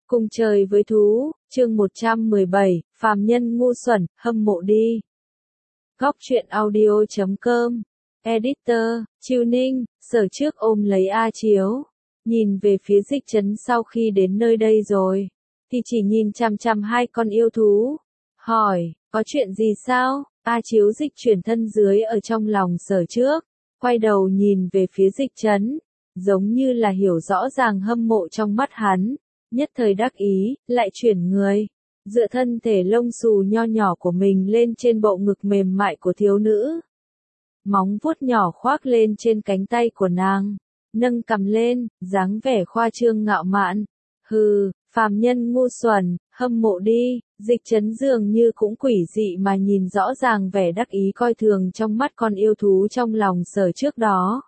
Cùng trời với thú, chương 117, phàm nhân ngu xuẩn, hâm mộ đi. Góc truyện audio.com, Editor, Chiêu Ninh, Sở Trước ôm lấy A Chiếu, nhìn về phía Dịch Trấn sau khi đến nơi đây rồi, thì chỉ nhìn chằm chằm hai con yêu thú, hỏi, có chuyện gì sao? A Chiếu dịch chuyển thân dưới ở trong lòng Sở Trước, quay đầu nhìn về phía Dịch Trấn, giống như là hiểu rõ ràng hâm mộ trong mắt hắn. Nhất thời đắc ý, lại chuyển người, dựa thân thể lông xù nho nhỏ của mình lên trên bộ ngực mềm mại của thiếu nữ. Móng vuốt nhỏ khoác lên trên cánh tay của nàng, nâng cằm lên, dáng vẻ khoa trương ngạo mạn. Hừ, phàm nhân ngu xuẩn, hâm mộ đi. Dịch Trấn dường như cũng quỷ dị mà nhìn rõ ràng vẻ đắc ý coi thường trong mắt con yêu thú trong lòng Sở Trước đó.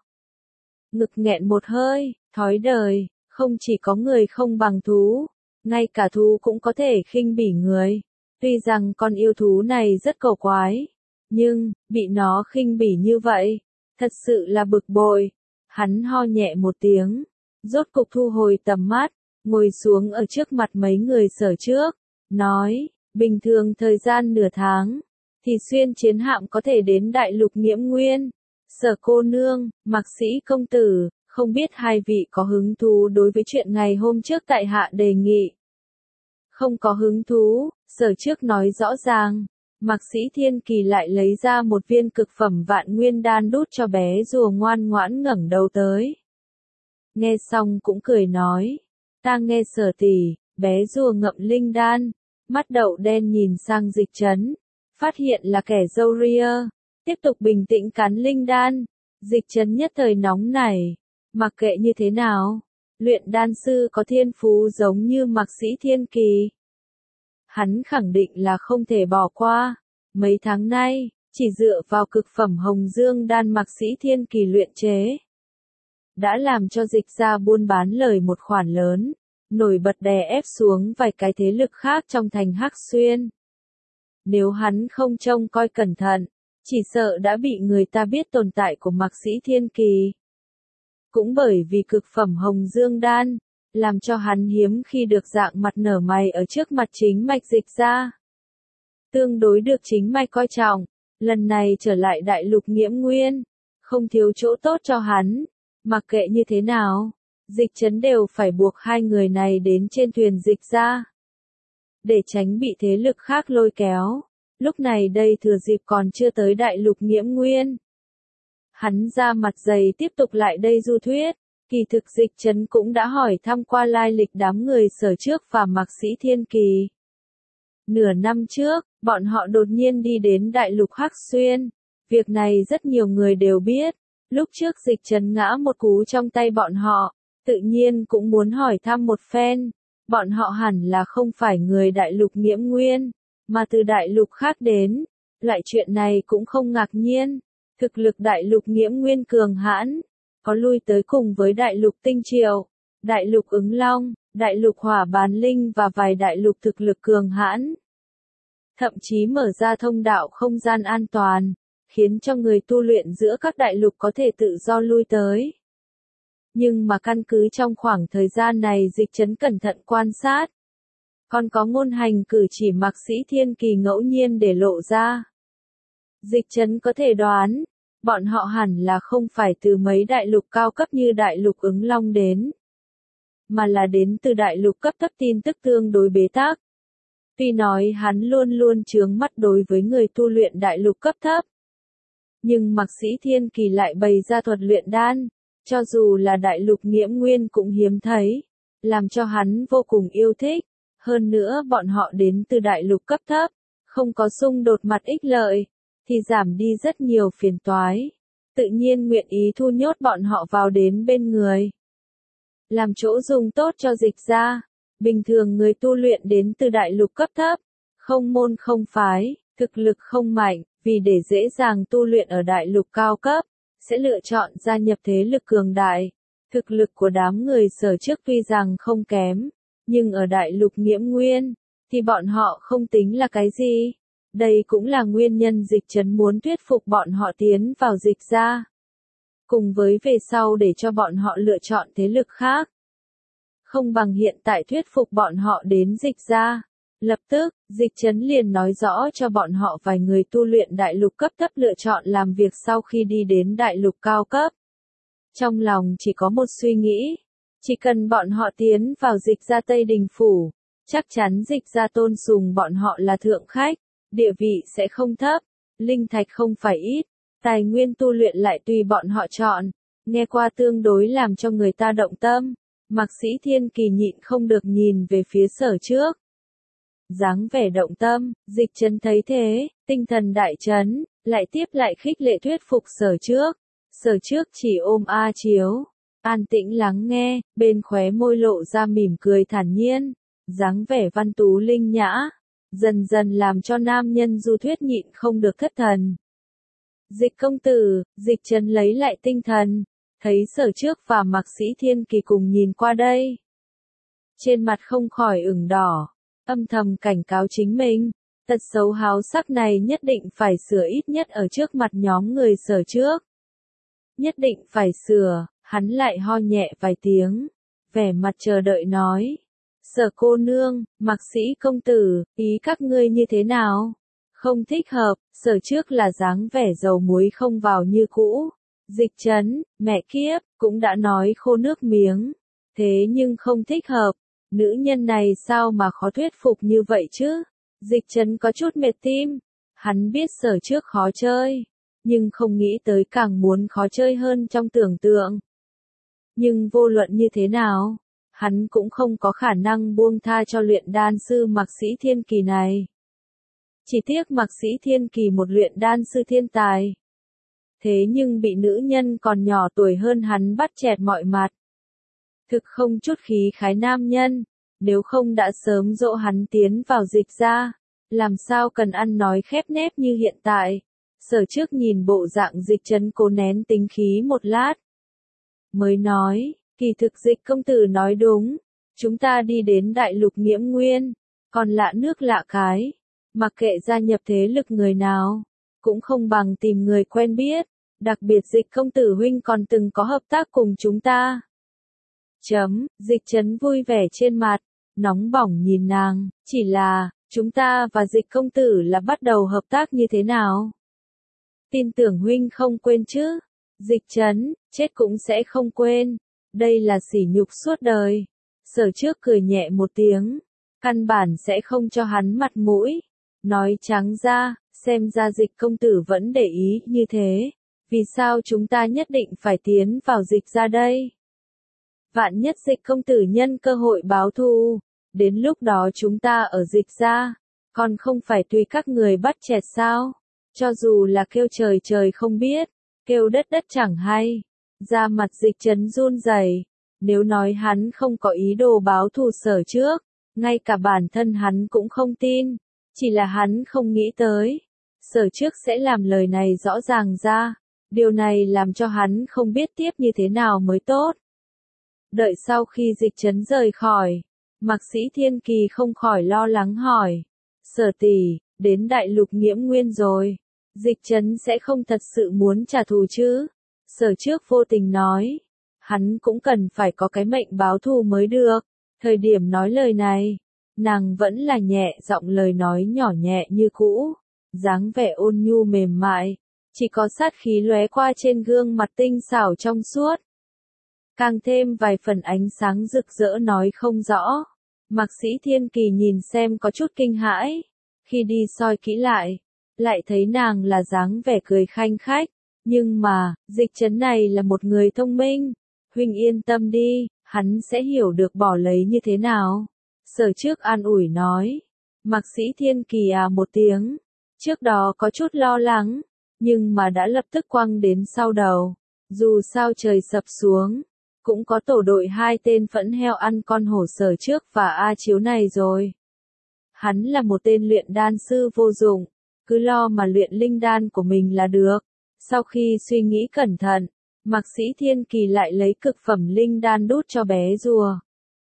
Ngực nghẹn một hơi, thói đời. Không chỉ có người không bằng thú, ngay cả thú cũng có thể khinh bỉ người. Tuy rằng con yêu thú này rất cổ quái, nhưng, bị nó khinh bỉ như vậy, thật sự là bực bội. Hắn ho nhẹ một tiếng, rốt cục thu hồi tầm mắt, ngồi xuống ở trước mặt mấy người Sở Trước, nói, bình thường thời gian nửa tháng, thì xuyên chiến hạm có thể đến đại lục Nghiễm Nguyên. Sở cô nương, Mạc Sĩ công tử, không biết hai vị có hứng thú đối với chuyện ngày hôm trước tại hạ đề nghị. Không có hứng thú, Sở Trước nói rõ ràng. Mạc Sĩ Thiên Kỳ lại lấy ra một viên cực phẩm vạn nguyên đan đút cho bé rùa ngoan ngoãn ngẩng đầu tới. Nghe xong cũng cười nói, ta nghe Sở tỷ. Bé rùa ngậm linh đan, mắt đậu đen nhìn sang Dịch Trấn, phát hiện là kẻ râu ria, tiếp tục bình tĩnh cắn linh đan. Dịch Trấn nhất thời nóng nảy. Mặc kệ như thế nào, luyện đan sư có thiên phú giống như Mạc Sĩ Thiên Kỳ, hắn khẳng định là không thể bỏ qua. Mấy tháng nay, chỉ dựa vào cực phẩm hồng dương đan Mạc Sĩ Thiên Kỳ luyện chế, đã làm cho Dịch gia buôn bán lời một khoản lớn, nổi bật đè ép xuống vài cái thế lực khác trong thành Hắc Xuyên. Nếu hắn không trông coi cẩn thận, chỉ sợ đã bị người ta biết tồn tại của Mạc Sĩ Thiên Kỳ. Cũng bởi vì cực phẩm hồng dương đan, làm cho hắn hiếm khi được dạng mặt nở mày ở trước mặt chính mạch Dịch gia. Tương đối được chính mạch coi trọng, lần này trở lại đại lục Nghiễm Nguyên, không thiếu chỗ tốt cho hắn. Mặc kệ như thế nào, Dịch Trấn đều phải buộc hai người này đến trên thuyền Dịch gia, để tránh bị thế lực khác lôi kéo. Lúc này đây thừa dịp còn chưa tới đại lục Nghiễm Nguyên, hắn ra mặt dày tiếp tục lại đây du thuyết. Kỳ thực Dịch Trấn cũng đã hỏi thăm qua lai lịch đám người Sở Trước và Mạc Sĩ Thiên Kỳ. Nửa năm trước, bọn họ đột nhiên đi đến đại lục Hắc Xuyên. Việc này rất nhiều người đều biết. Lúc trước Dịch Trấn ngã một cú trong tay bọn họ, tự nhiên cũng muốn hỏi thăm một phen. Bọn họ hẳn là không phải người đại lục Nghiễm Nguyên, mà từ đại lục khác đến. Loại chuyện này cũng không ngạc nhiên. Thực lực đại lục Nghiễm Nguyên cường hãn, có lui tới cùng với đại lục Tinh Triệu, đại lục Ứng Long, đại lục Hỏa Bán Linh và vài đại lục thực lực cường hãn. Thậm chí mở ra thông đạo không gian an toàn, khiến cho người tu luyện giữa các đại lục có thể tự do lui tới. Nhưng mà căn cứ trong khoảng thời gian này Dịch Trấn cẩn thận quan sát, còn có ngôn hành cử chỉ Mạc Sĩ Thiên Kỳ ngẫu nhiên để lộ ra. Dịch Trấn có thể đoán, bọn họ hẳn là không phải từ mấy đại lục cao cấp như đại lục Ứng Long đến, mà là đến từ đại lục cấp thấp tin tức tương đối bế tắc. Tuy nói hắn luôn luôn chướng mắt đối với người tu luyện đại lục cấp thấp, nhưng Mạc Sĩ Thiên Kỳ lại bày ra thuật luyện đan, cho dù là đại lục Nghiễm Nguyên cũng hiếm thấy, làm cho hắn vô cùng yêu thích. Hơn nữa bọn họ đến từ đại lục cấp thấp, không có xung đột mặt ích lợi, thì giảm đi rất nhiều phiền toái. Tự nhiên nguyện ý thu nhốt bọn họ vào đến bên người, làm chỗ dùng tốt cho Dịch gia. Bình thường người tu luyện đến từ đại lục cấp thấp, không môn không phái, thực lực không mạnh, vì để dễ dàng tu luyện ở đại lục cao cấp, sẽ lựa chọn gia nhập thế lực cường đại. Thực lực của đám người Sở Trước tuy rằng không kém, nhưng ở đại lục Nghiễm Nguyên, thì bọn họ không tính là cái gì. Đây cũng là nguyên nhân Dịch Trấn muốn thuyết phục bọn họ tiến vào Dịch gia, cùng với về sau để cho bọn họ lựa chọn thế lực khác. không bằng hiện tại thuyết phục bọn họ đến Dịch gia. Lập tức, Dịch Trấn liền nói rõ cho bọn họ vài người tu luyện đại lục cấp thấp lựa chọn làm việc sau khi đi đến đại lục cao cấp. Trong lòng chỉ có một suy nghĩ, chỉ cần bọn họ tiến vào Dịch gia Tây Đình Phủ, chắc chắn Dịch gia tôn sùng bọn họ là thượng khách, địa vị sẽ không thấp, linh thạch không phải ít, tài nguyên tu luyện lại tùy bọn họ chọn, nghe qua tương đối làm cho người ta động tâm. Mạc Sĩ Thiên Kỳ nhịn không được nhìn về phía Sở Trước. Dáng vẻ động tâm, Dịch Trấn thấy thế, tinh thần đại chấn, lại tiếp lại khích lệ thuyết phục Sở Trước. Sở Trước chỉ ôm A Chiếu, an tĩnh lắng nghe, bên khóe môi lộ ra mỉm cười thản nhiên, dáng vẻ văn tú linh nhã, dần dần làm cho nam nhân Du Thuyết nhịn không được thất thần. Dịch công tử, Dịch Trấn lấy lại tinh thần, thấy Sở Trước và Mạc Sĩ Thiên Kỳ cùng nhìn qua đây. Trên mặt không khỏi ửng đỏ, âm thầm cảnh cáo chính mình, tật xấu háo sắc này nhất định phải sửa ít nhất ở trước mặt nhóm người Sở Trước. Nhất định phải sửa, hắn lại ho nhẹ vài tiếng, vẻ mặt chờ đợi nói. Sở cô nương, Mạc Sĩ công tử, ý các ngươi như thế nào? Không thích hợp, Sở Trước là dáng vẻ dầu muối không vào như cũ. Dịch Trấn, mẹ kiếp, cũng đã nói khô nước miếng. Thế nhưng không thích hợp, nữ nhân này sao mà khó thuyết phục như vậy chứ? Dịch Trấn có chút mệt tim, hắn biết Sở Trước khó chơi, nhưng không nghĩ tới càng muốn khó chơi hơn trong tưởng tượng. Nhưng vô luận như thế nào, hắn cũng không có khả năng buông tha cho luyện đan sư Mạc Sĩ Thiên Kỳ này. Chỉ tiếc Mạc Sĩ Thiên Kỳ một luyện đan sư thiên tài. Thế nhưng bị nữ nhân còn nhỏ tuổi hơn hắn bắt chẹt mọi mặt. Thực không chút khí khái nam nhân, nếu không đã sớm dỗ hắn tiến vào Dịch gia, làm sao cần ăn nói khép nép như hiện tại. Sở Trước nhìn bộ dạng Dịch Trấn cố nén tính khí một lát. Mới nói, kỳ thực Dịch công tử nói đúng, chúng ta đi đến đại lục Nghiễm Nguyên, còn lạ nước lạ cái, mặc kệ gia nhập thế lực người nào, cũng không bằng tìm người quen biết, đặc biệt Dịch công tử huynh còn từng có hợp tác cùng chúng ta. Dịch Trấn vui vẻ trên mặt, nóng bỏng nhìn nàng, chỉ là, chúng ta và Dịch công tử là bắt đầu hợp tác như thế nào? Tin tưởng huynh không quên chứ? Dịch Trấn, chết cũng sẽ không quên, đây là sỉ nhục suốt đời. Sở Trước cười nhẹ một tiếng, căn bản sẽ không cho hắn mặt mũi. Nói trắng ra, xem ra Dịch công tử vẫn để ý như thế, vì sao chúng ta nhất định phải tiến vào Dịch gia đây? Vạn nhất Dịch công tử nhân cơ hội báo thù, đến lúc đó chúng ta ở Dịch gia, còn không phải tùy các người bắt chẹt sao? Cho dù là kêu trời trời không biết, kêu đất đất chẳng hay. Da mặt Dịch Trấn run rẩy, nếu nói hắn không có ý đồ báo thù Sở Trước, ngay cả bản thân hắn cũng không tin, chỉ là hắn không nghĩ tới. Sở Trước sẽ làm lời này rõ ràng ra, điều này làm cho hắn không biết tiếp như thế nào mới tốt. Đợi sau khi Dịch Trấn rời khỏi, Mạc Sĩ Thiên Kỳ không khỏi lo lắng hỏi. Sở tỷ, đến đại lục Nghiễm Nguyên rồi, Dịch Trấn sẽ không thật sự muốn trả thù chứ? Sở Trước vô tình nói, hắn cũng cần phải có cái mệnh báo thù mới được. Thời điểm nói lời này, nàng vẫn là nhẹ giọng lời nói nhỏ nhẹ như cũ, dáng vẻ ôn nhu mềm mại, chỉ có sát khí lóe qua trên gương mặt tinh xảo trong suốt. Càng thêm vài phần ánh sáng rực rỡ nói không rõ. Mạc Sĩ Thiên Kỳ nhìn xem có chút kinh hãi, khi đi soi kỹ lại thấy nàng là dáng vẻ cười khanh khách, nhưng mà, Dịch Trấn này là một người thông minh, huynh yên tâm đi, hắn sẽ hiểu được bỏ lấy như thế nào. Sở Trước an ủi nói, Mạc Sĩ Thiên Kỳ à một tiếng, trước đó có chút lo lắng, nhưng mà đã lập tức quăng đến sau đầu, dù sao trời sập xuống, cũng có tổ đội hai tên phẫn heo ăn con hổ Sở Trước và A Chiếu này rồi. Hắn là một tên luyện đan sư vô dụng, cứ lo mà luyện linh đan của mình là được. Sau khi suy nghĩ cẩn thận, Mạc Sĩ Thiên Kỳ lại lấy cực phẩm linh đan đút cho bé rùa.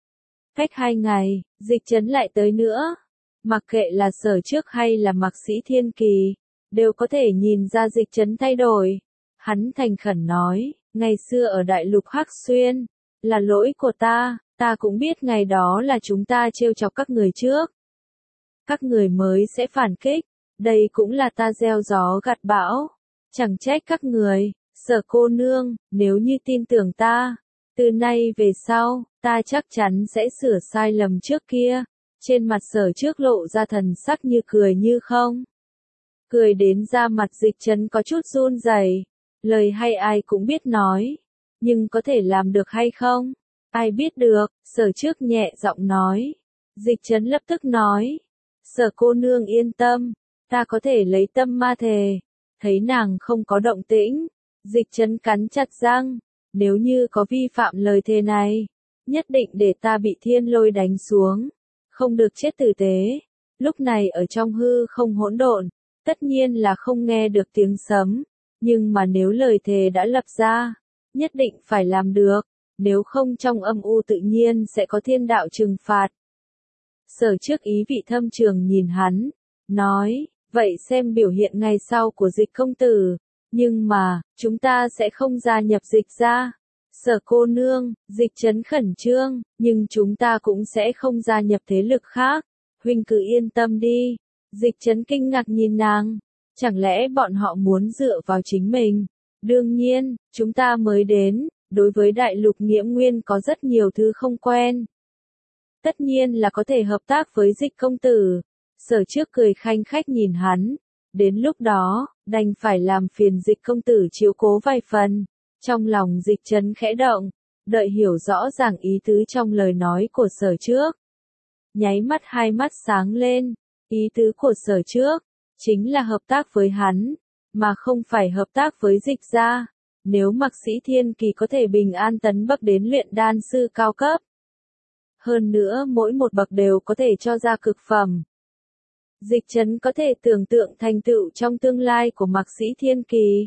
Cách 2 ngày, Dịch Trấn lại tới nữa. Mặc kệ là Sở Trước hay là Mạc Sĩ Thiên Kỳ, đều có thể nhìn ra Dịch Trấn thay đổi. Hắn thành khẩn nói, ngày xưa ở đại lục Hắc Xuyên, là lỗi của ta, Ta cũng biết ngày đó là chúng ta trêu chọc các người trước. Các người mới sẽ phản kích, đây cũng là ta gieo gió gặt bão. Chẳng trách các người, Sở cô nương, nếu như tin tưởng ta, từ nay về sau, ta chắc chắn sẽ sửa sai lầm trước kia. Trên mặt Sở trước lộ ra thần sắc như cười như không. Cười đến da mặt Dịch Trấn có chút run rẩy. Lời hay ai cũng biết nói, nhưng có thể làm được hay không? Ai biết được, Sở trước nhẹ giọng nói. Dịch Trấn lập tức nói. Sở cô nương yên tâm, ta có thể lấy tâm ma thề. Thấy nàng không có động tĩnh, Dịch Trấn cắn chặt răng. Nếu như có vi phạm lời thề này, nhất định để ta bị thiên lôi đánh xuống. Không được chết tử tế. Lúc này ở trong hư không hỗn độn, tất nhiên là không nghe được tiếng sấm. Nhưng mà nếu lời thề đã lập ra, nhất định phải làm được. Nếu không trong âm u tự nhiên sẽ có thiên đạo trừng phạt. Sở trước ý vị thâm trường nhìn hắn, nói, vậy xem biểu hiện ngày sau của Dịch công tử. Nhưng mà, chúng ta sẽ không gia nhập Dịch gia. Sở cô nương, Dịch Trấn khẩn trương, nhưng chúng ta cũng sẽ không gia nhập thế lực khác. Huynh cứ yên tâm đi. Dịch Trấn kinh ngạc nhìn nàng. Chẳng lẽ bọn họ muốn dựa vào chính mình? Đương nhiên, chúng ta mới đến, đối với đại lục Nghiễm Nguyên có rất nhiều thứ không quen. Tất nhiên là có thể hợp tác với Dịch công tử. Sở trước cười khanh khách nhìn hắn. Đến lúc đó, đành phải làm phiền Dịch công tử chiếu cố vài phần. Trong lòng Dịch Trấn khẽ động, đợi hiểu rõ ràng ý tứ trong lời nói của Sở trước. Nháy mắt hai mắt sáng lên, ý tứ của Sở trước, chính là hợp tác với hắn, mà không phải hợp tác với Dịch gia. Nếu Mạc Sĩ Thiên Kỳ có thể bình an tấn bậc đến luyện đan sư cao cấp. Hơn nữa mỗi một bậc đều có thể cho ra cực phẩm. Dịch Trấn có thể tưởng tượng thành tựu trong tương lai của Mạc Sĩ Thiên Kỳ.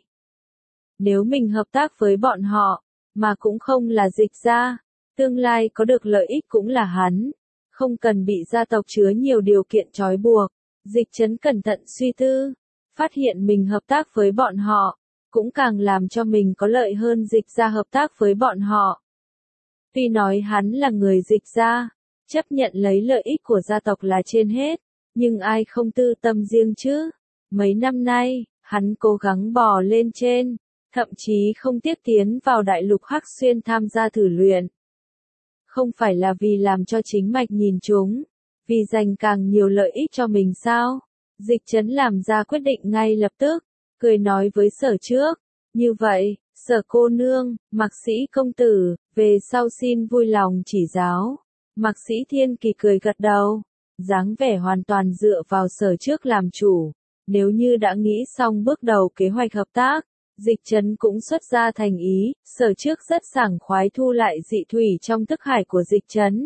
Nếu mình hợp tác với bọn họ, mà cũng không là Dịch gia, tương lai có được lợi ích cũng là hắn, không cần bị gia tộc chứa nhiều điều kiện trói buộc. Dịch Trấn cẩn thận suy tư, phát hiện mình hợp tác với bọn họ, cũng càng làm cho mình có lợi hơn Dịch gia hợp tác với bọn họ. Tuy nói hắn là người Dịch gia, chấp nhận lấy lợi ích của gia tộc là trên hết, nhưng ai không tư tâm riêng chứ? Mấy năm nay, hắn cố gắng bò lên trên, thậm chí không tiếc tiến vào đại lục Hắc Xuyên tham gia thử luyện. Không phải là vì làm cho chính mạch nhìn chúng, vì giành càng nhiều lợi ích cho mình sao? Dịch Trấn làm ra quyết định ngay lập tức, cười nói với Sở trước. Như vậy, Sở cô nương, Mạc Sĩ công tử, về sau xin vui lòng chỉ giáo. Mạc Sĩ Thiên Kỳ cười gật đầu, dáng vẻ hoàn toàn dựa vào Sở trước làm chủ. Nếu như đã nghĩ xong bước đầu kế hoạch hợp tác, Dịch Trấn cũng xuất ra thành ý. Sở trước rất sảng khoái thu lại dị thủy trong thức hải của Dịch Trấn.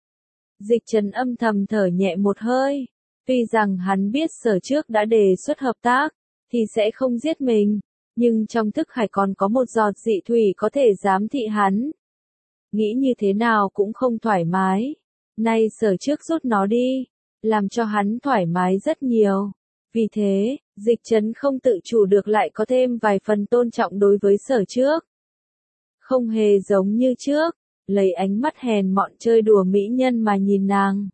Dịch Trấn âm thầm thở nhẹ một hơi. Tuy rằng hắn biết Sở trước đã đề xuất hợp tác, thì sẽ không giết mình, nhưng trong thức hải còn có một giọt dị thủy có thể giám thị hắn. Nghĩ như thế nào cũng không thoải mái. Nay Sở trước rút nó đi, làm cho hắn thoải mái rất nhiều. Vì thế, Dịch Trấn không tự chủ được lại có thêm vài phần tôn trọng đối với Sở trước. Không hề giống như trước, lấy ánh mắt hèn mọn chơi đùa mỹ nhân mà nhìn nàng.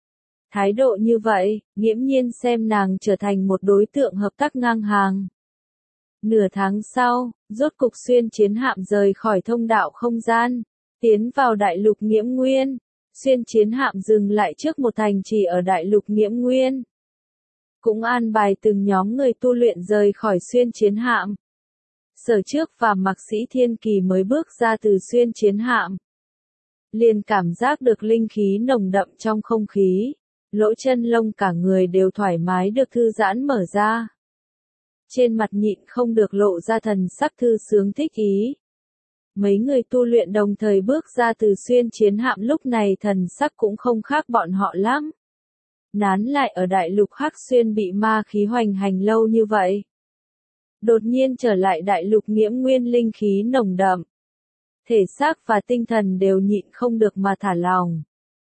Thái độ như vậy, nghiễm nhiên xem nàng trở thành một đối tượng hợp tác ngang hàng. Nửa tháng sau, rốt cục xuyên chiến hạm rời khỏi thông đạo không gian, tiến vào đại lục Nghiễm Nguyên. Xuyên chiến hạm dừng lại trước một thành trì ở đại lục Nghiễm Nguyên. Cũng an bài từng nhóm người tu luyện rời khỏi xuyên chiến hạm. Sở trước và Mạc Sĩ Thiên Kỳ mới bước ra từ xuyên chiến hạm. Liền cảm giác được linh khí nồng đậm trong không khí. Lỗ chân lông cả người đều thoải mái được thư giãn mở ra. Trên mặt nhịn không được lộ ra thần sắc thư sướng thích ý. Mấy người tu luyện đồng thời bước ra từ xuyên chiến hạm lúc này thần sắc cũng không khác bọn họ lắm. Nán lại ở đại lục Hắc Xuyên bị ma khí hoành hành lâu như vậy. Đột nhiên trở lại đại lục Nghiễm Nguyên linh khí nồng đậm. Thể xác và tinh thần đều nhịn không được mà thả lòng.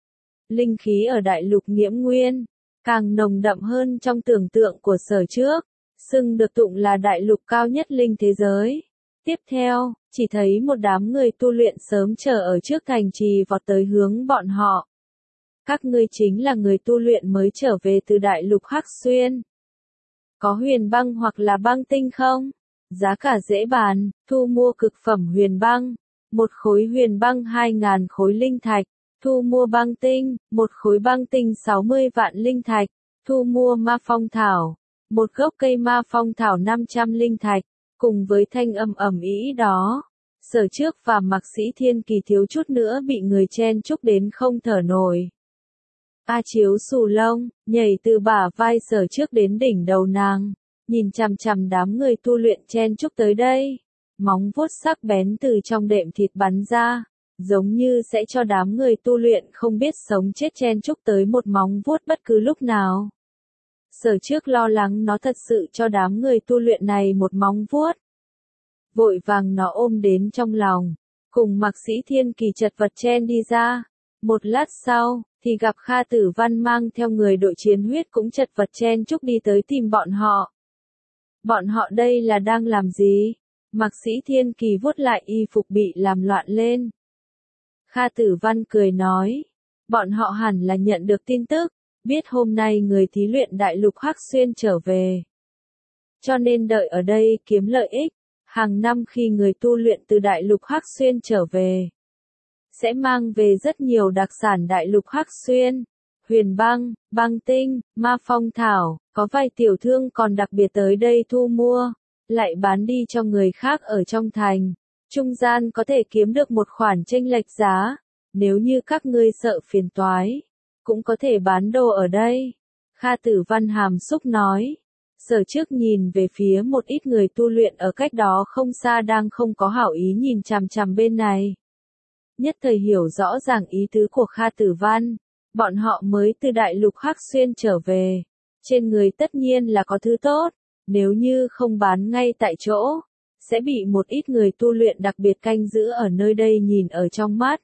Linh khí ở đại lục Nghiễm Nguyên, càng nồng đậm hơn trong tưởng tượng của Sở trước, xưng được tụng là đại lục cao nhất linh thế giới. Tiếp theo, chỉ thấy một đám người tu luyện sớm chờ ở trước thành trì vọt tới hướng bọn họ. Các ngươi chính là người tu luyện mới trở về từ đại lục Hắc Xuyên. Có huyền băng hoặc là băng tinh không? Giá cả dễ bàn, thu mua cực phẩm huyền băng. Một khối huyền băng 2.000 khối linh thạch. Thu mua băng tinh, một khối băng tinh 60 vạn linh thạch. Thu mua ma phong thảo. Một gốc cây ma phong thảo 500 linh thạch. Cùng với thanh âm ầm ĩ đó, Sở Trước và Mạc Sĩ Thiên Kỳ thiếu chút nữa bị người chen chúc đến không thở nổi. A Chiếu xù lông, nhảy từ bả vai Sở Trước đến đỉnh đầu nàng, nhìn chằm chằm đám người tu luyện chen chúc tới đây. Móng vuốt sắc bén từ trong đệm thịt bắn ra, giống như sẽ cho đám người tu luyện không biết sống chết chen chúc tới một móng vuốt bất cứ lúc nào. Sở Trước lo lắng nó thật sự cho đám người tu luyện này một móng vuốt. Vội vàng nó ôm đến trong lòng, cùng Mạc Sĩ Thiên Kỳ chật vật chen đi ra. Một lát sau, thì gặp Kha Tử Văn mang theo người đội chiến huyết cũng chật vật chen chúc đi tới tìm bọn họ. Bọn họ đây là đang làm gì? Mạc Sĩ Thiên Kỳ vuốt lại y phục bị làm loạn lên. Kha Tử Văn cười nói, bọn họ hẳn là nhận được tin tức, biết hôm nay người thí luyện đại lục Hắc Xuyên trở về. Cho nên đợi ở đây kiếm lợi ích, hàng năm khi người tu luyện từ đại lục Hắc Xuyên trở về, sẽ mang về rất nhiều đặc sản đại lục Hắc Xuyên, huyền băng, băng tinh, ma phong thảo, có vài tiểu thương còn đặc biệt tới đây thu mua, lại bán đi cho người khác ở trong thành. Trung gian có thể kiếm được một khoản chênh lệch giá, nếu như các ngươi sợ phiền toái, cũng có thể bán đồ ở đây. Kha Tử Văn hàm xúc nói. Sở Trước nhìn về phía một ít người tu luyện ở cách đó không xa đang không có hảo ý nhìn chằm chằm bên này. Nhất thời hiểu rõ ràng ý tứ của Kha Tử Văn, bọn họ mới từ đại lục Hắc Xuyên trở về. Trên người tất nhiên là có thứ tốt, nếu như không bán ngay tại chỗ, sẽ bị một ít người tu luyện đặc biệt canh giữ ở nơi đây nhìn ở trong mắt.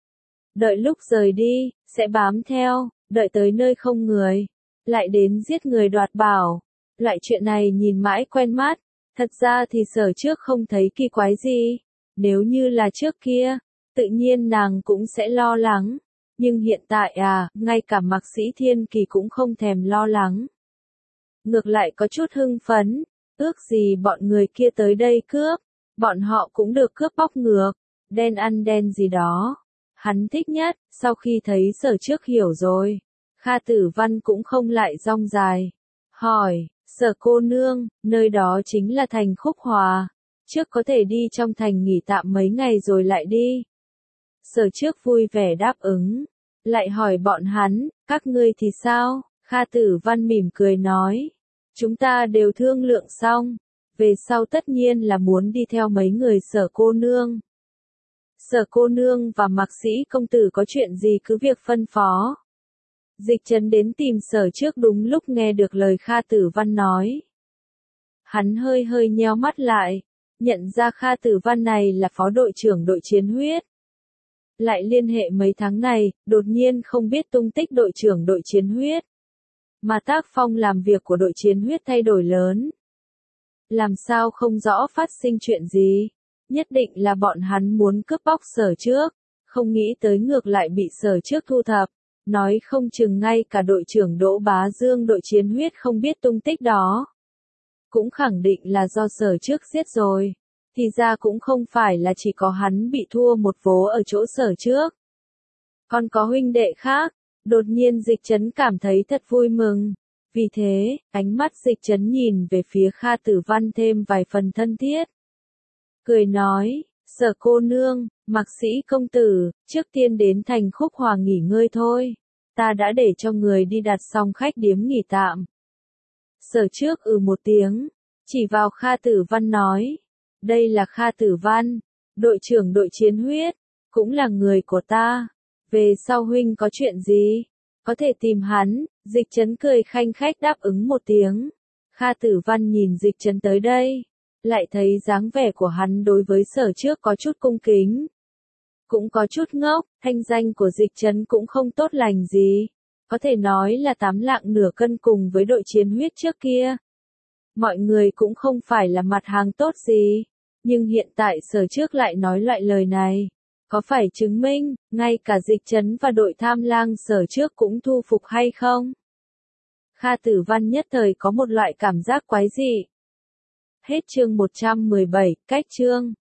Đợi lúc rời đi, sẽ bám theo, đợi tới nơi không người, lại đến giết người đoạt bảo. Loại chuyện này nhìn mãi quen mắt, thật ra thì Sở Trước không thấy kỳ quái gì. Nếu như là trước kia, tự nhiên nàng cũng sẽ lo lắng. Nhưng hiện tại ngay cả Mạc Sĩ Thiên Kỳ cũng không thèm lo lắng. Ngược lại có chút hưng phấn, ước gì bọn người kia tới đây cướp, bọn họ cũng được cướp bóc ngược, đen ăn đen gì đó. Hắn thích nhất, sau khi thấy Sở Trước hiểu rồi, Kha Tử Văn cũng không lại rong dài. Hỏi, Sở cô nương, nơi đó chính là thành Khúc Hòa, trước có thể đi trong thành nghỉ tạm mấy ngày rồi lại đi. Sở Trước vui vẻ đáp ứng, lại hỏi bọn hắn, các ngươi thì sao? Kha Tử Văn mỉm cười nói, chúng ta đều thương lượng xong, về sau tất nhiên là muốn đi theo mấy người Sở cô nương. Sở cô nương và Mạc Sĩ công tử có chuyện gì cứ việc phân phó. Dịch Trấn đến tìm Sở Trước đúng lúc nghe được lời Kha Tử Văn nói. Hắn hơi hơi nheo mắt lại, nhận ra Kha Tử Văn này là phó đội trưởng đội chiến huyết. Lại liên hệ mấy tháng này, đột nhiên không biết tung tích đội trưởng đội chiến huyết. Mà tác phong làm việc của đội chiến huyết thay đổi lớn. Làm sao không rõ phát sinh chuyện gì, nhất định là bọn hắn muốn cướp bóc Sở Trước, không nghĩ tới ngược lại bị Sở Trước thu thập. Nói không chừng ngay cả đội trưởng Đỗ Bá Dương đội chiến huyết không biết tung tích đó. Cũng khẳng định là do Sở Trước giết rồi. Thì ra cũng không phải là chỉ có hắn bị thua một vố ở chỗ Sở Trước. Còn có huynh đệ khác, đột nhiên Dịch Trấn cảm thấy thật vui mừng. Vì thế, ánh mắt Dịch Trấn nhìn về phía Kha Tử Văn thêm vài phần thân thiết. Cười nói, Sở cô nương, Mạc Sĩ công tử, trước tiên đến thành Khúc Hòa nghỉ ngơi thôi. Ta đã để cho người đi đặt xong khách điếm nghỉ tạm. Sở Trước một tiếng, chỉ vào Kha Tử Văn nói. Đây là Kha Tử Văn, đội trưởng đội chiến huyết, cũng là người của ta. Về sau huynh có chuyện gì, có thể tìm hắn. Dịch Trấn cười khanh khách đáp ứng một tiếng. Kha Tử Văn nhìn Dịch Trấn tới đây, lại thấy dáng vẻ của hắn đối với Sở Trước có chút cung kính. Cũng có chút ngốc, thanh danh của Dịch Trấn cũng không tốt lành gì. Có thể nói là 8 lạng nửa cân cùng với đội chiến huyết trước kia. Mọi người cũng không phải là mặt hàng tốt gì. Nhưng hiện tại Sở Trước lại nói loại lời này. Có phải chứng minh, ngay cả Dịch Trấn và đội Tham Lang Sở Trước cũng thu phục hay không? Kha Tử Văn nhất thời có một loại cảm giác quái dị. Hết chương 117, cách chương.